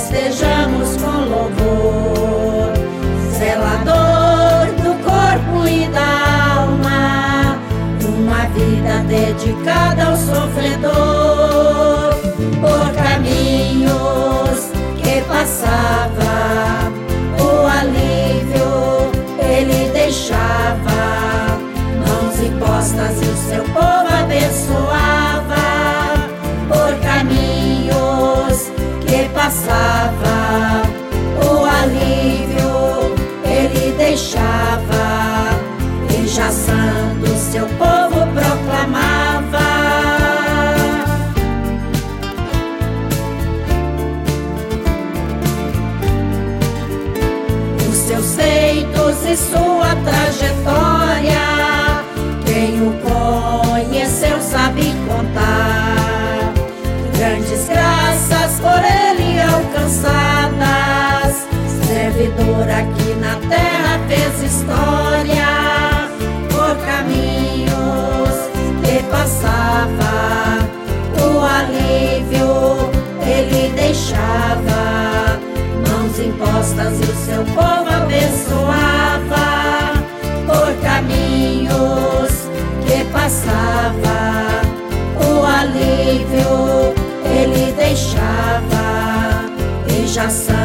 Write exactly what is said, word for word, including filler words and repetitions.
festejamos com louvor, zelador do corpo e da alma, uma vida dedicada ao sofredor. Por caminhos que passava, o alívio ele deixava, mãos impostas e o seu povo abençoava. Por caminhos que passava, o alívio ele deixava, e já santo seu povo proclamava. Os seus feitos e sua trajetória, quem o conheceu sabe contar. Grandes graças por ele alcançadas, servidor aqui na terra fez história. Por caminhos que passava, o alívio ele deixava, mãos impostas e o seu povo abençoava. Por caminhos que passava, o alívio ele deixava, e já sabe